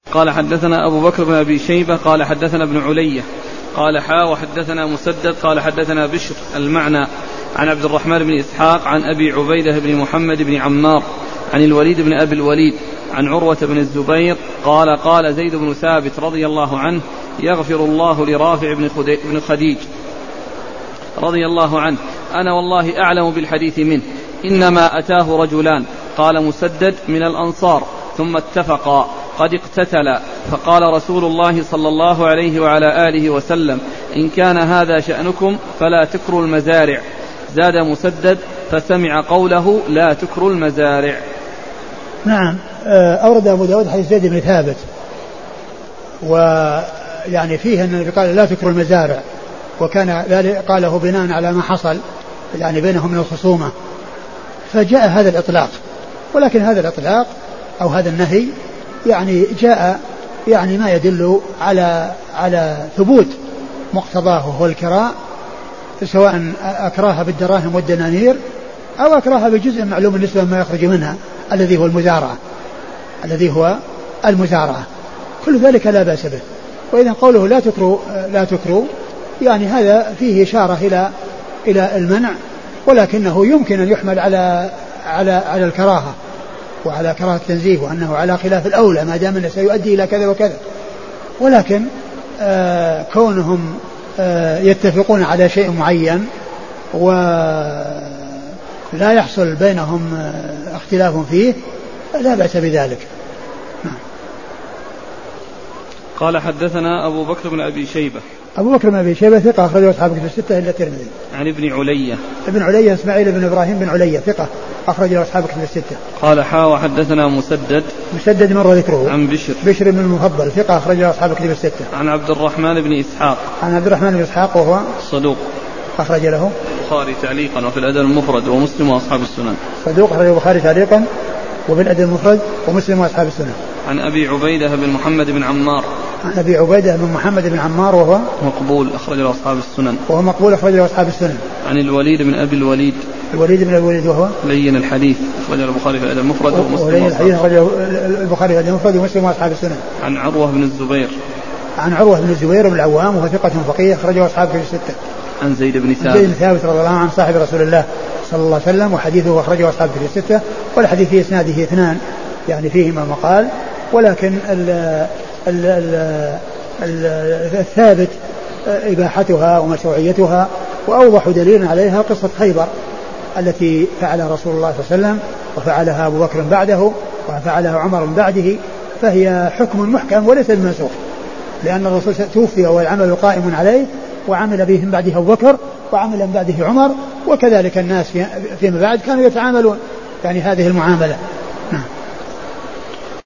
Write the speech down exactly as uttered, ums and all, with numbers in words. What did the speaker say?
قال حدثنا أبو بكر بن أبي شيبة قال حدثنا ابن علية قال حا وحدثنا مسدد قال حدثنا بشر المعنى عن عبد الرحمن بن إسحاق عن أبي عبيدة بن محمد بن عمار عن الوليد بن أبي الوليد عن عروة بن الزبير قال قال زيد بن ثابت رضي الله عنه يغفر الله لرافع بن خديج رضي الله عنه أنا والله أعلم بالحديث منه إنما أتاه رجلان قال مسدد من الأنصار ثم اتفقا قد اقتتلا فقال رسول الله صلى الله عليه وعلى آله وسلم إن كان هذا شأنكم فلا تكروا المزارع. زاد مسدد فسمع قوله لا تكروا المزارع. نعم. أورد أبو داود حديث زيد بن ثابت ويعني فيه أنه قال لا تكروا المزارع وكان ذلك قاله بناء على ما حصل يعني بينهم من الخصومة فجاء هذا الإطلاق ولكن هذا الإطلاق أو هذا النهي يعني جاء يعني ما يدل على على ثبوت مقتضاه هو الكراء سواء أكراها بالدراهم والدنانير أو أكراها بجزء معلوم بالنسبة ما يخرج منها الذي هو المزارعة الذي هو المزارعة كل ذلك لا بأس به. وإذا قوله لا تكروا لا تكروا يعني هذا فيه إشارة إلى إلى المنع ولكنه يمكن أن يحمل على على على الكراهة وعلى كراهة التنزيه وأنه على خلاف الأولى ما دام أنه سيؤدي إلى كذا وكذا ولكن آه كونهم آه يتفقون على شيء معين ولا يحصل بينهم آه اختلاف فيه لا بأس بذلك. قال حدثنا أبو بكر بن أبي شيبة أبو بكر بن أبي شيبة ثقة أخرجه أصحاب الكتب الستة إلا الترمذي. عن ابن علية ابن علية إسماعيل بن إبراهيم بن علية ثقة أخرجه أصحاب الكتب الستة. قال حا وحدثنا مسدد مسدد مر ذكره. عن بشر بشر بن المفضل ثقة أخرجه أصحاب الكتب الستة. عن عبد الرحمن بن إسحاق عن عبد الرحمن بن إسحاق وهو صدوق أخرج له البخاري تعليقا وفي الأدب المفرد ومسلم وأصحاب السنن. صدوق أخرجه البخاري تعليقا وفي الأدب المفرد ومسلم وأصحاب السنن. عن أبي عبيدة بن محمد بن عمار عن أبي عبيدة بن محمد بن عمار وهو مقبول أخرجه أصحاب السنن. وهو مقبول أخرجه أصحاب السنن. عن الوليد بن أبي الوليد الوليد بن الوليد وهو لين الحديث أخرجه البخاري في الأدب المفرد ومسلم الحديث أخرجه البخاري في الأدب المفرد ومسلم وأصحاب السنن. عن عروة بن الزبير عن عروة بن الزبير بن العوام وهو ثقة فقيه أخرجه أصحاب الستة. عن زيد بن ثابت زيد بن ثابت رضي الله عنه صاحب رسول الله صلى الله عليه وسلم وحديثه أخرجه أصحاب الستة والحديث في إسناده اثنان يعني فيهما مقال ولكن ال ال ال الثابت إباحتها ومشروعيتها وأوضح دليل عليها قصة خيبر التي فعلها رسول الله صلى الله عليه وسلم وفعلها أبو بكر بعده وفعلها عمر بعده فهي حكم محكم وليس بمنسوخ لأن الرسول توفي والعمل قائم عليه وعمل به من بعده أبو بكر وعمل من بعده عمر وكذلك الناس فيما بعد كانوا يتعاملون يعني هذه المعاملة